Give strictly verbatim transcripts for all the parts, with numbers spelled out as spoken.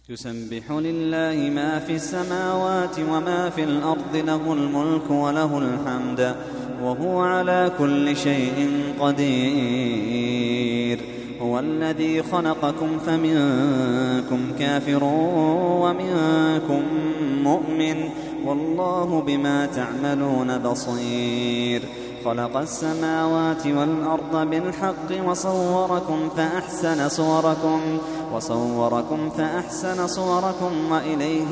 يسبح لله ما في السماوات وما في الأرض، له الملك وله الحمد وهو على كل شيء قدير. هو الذي خلقكم فمنكم كافر ومنكم مؤمن، والله بما تعملون بصير. خلق السماوات والأرض بالحق وصوركم فأحسن صوركم وصوركم فأحسن صوركم وإليه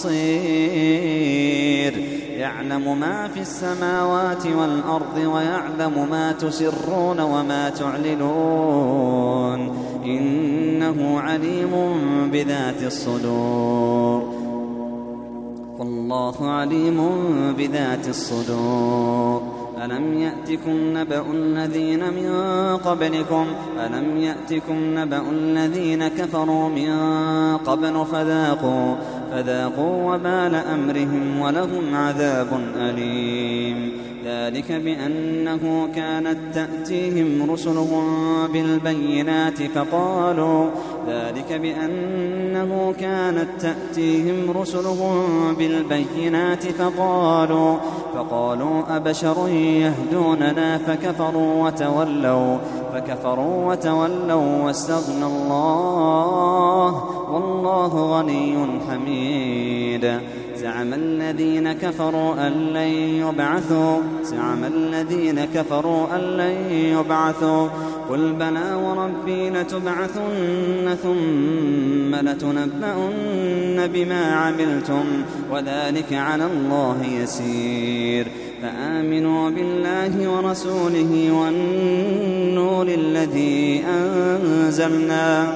المصير. يعلم ما في السماوات والأرض ويعلم ما تسرون وما تعلنون، إنه عليم بذات الصدور، والله عليم بذات الصدور. ألم يأتكم نبأ الذين من قبلكم ألم يأتكم نبأ الذين كفروا من قبل فذاقوا فذاقوا وبال أمرهم ولهم عذاب أليم. ذلك بأنه كانت تأتيهم رسلهم بالبينات فقالوا ذلك بأنه كانت تأتيهم رسلهم بالبينات فقالوا فقالوا أبشر يهدوننا فكفروا وتولوا فكفروا وتولوا واستغنى الله والله غني حميد. زعم الذين كفروا أن لن يبعثوا زعم الذين كفروا أن لن يبعثوا قل بلى وربي لتبعثن ثم لتنبؤن بما عملتم وذلك على الله يسير. فآمنوا بالله ورسوله والنور الذي أنزلنا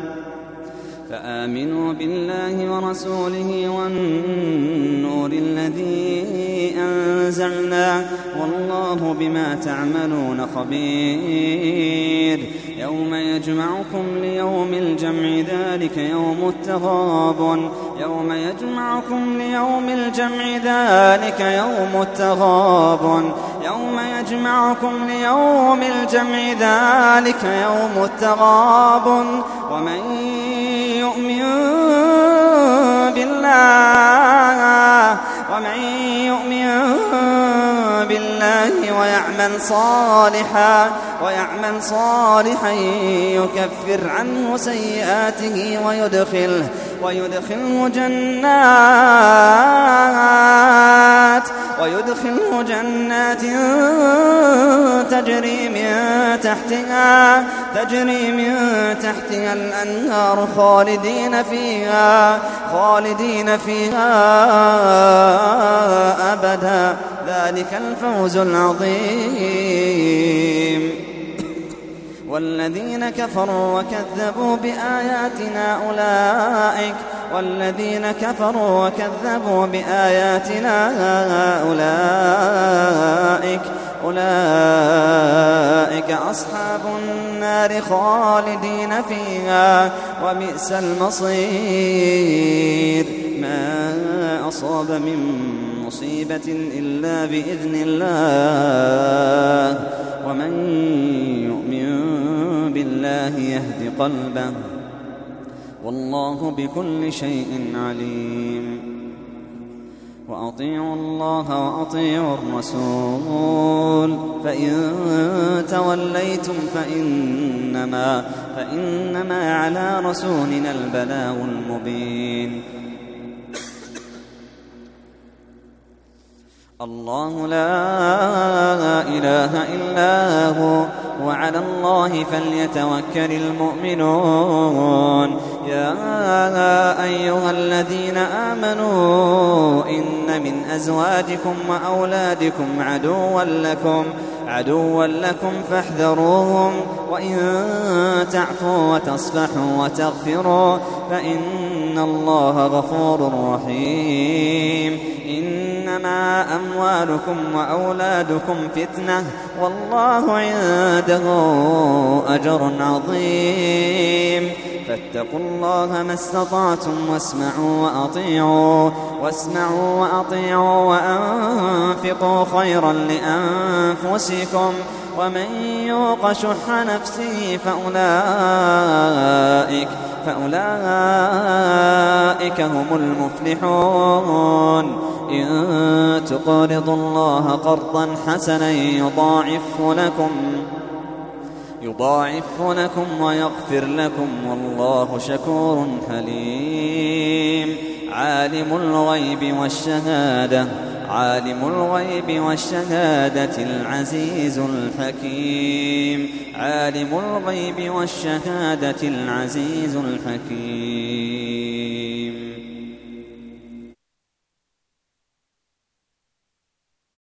فآمنوا بالله ورسوله والنور الذي أنزلنا والله بما تعملون خبير. يوم يجمعكم ليوم الجمع ذلك يوم التغابن يوم يجمعكم ليوم الجمع ذلك يوم التغابن يوم يجمعكم ليوم الجمع ذلك يوم التغابن. ومن يؤمن بالله ومن يؤمن بالله ويعمل صالحا ويعمل صالحا يكفر عنه سيئاته ويدخله ويدخله جنات ويدخله جنات تجري من تحتها تجري من تحتها الأنهار خالدين فيها خالدين فيها أبدا. ذلك الفوز العظيم. والذين كفروا وكذبوا بآياتنا أولئك والذين كفروا وكذبوا بآياتنا أولئك أولئك أصحاب النار خالدين فيها وبئس المصير. ما أصاب من مصيبة إلا بإذن الله ومن يؤمن بالله يهد قلبه والله بكل شيء عليم. وأطيعوا الله وأطيعوا الرسول فإن توليتم فإنما فإنما على رسولنا البلاغ المبين. الله لا إله إلا هو وعلى الله فليتوكل المؤمنون. يا أيها الذين آمنوا إن من أزواجكم وأولادكم عدوا لكم عدوا لكم فاحذروهم وإن تعفوا وتصفحوا وتغفروا فإن الله غفور رحيم. إنما أموالكم وأولادكم فتنة والله عنده أجر عظيم. فاتقوا الله ما استطعتم واسمعوا وأطيعوا واسمعوا وأطيعوا وأنفقوا خيرا لأنفسكم ومن يوق شح نفسه فأولئك فأولئك هم المفلحون. إن تقرضوا الله قرضا حسنا يضاعف لكم يضاعف لكم ويغفر لكم والله شكور حليم. عالم الغيب والشهادة عالم الغيب والشهادة العزيز الحكيم عالم الغيب والشهادة العزيز الحكيم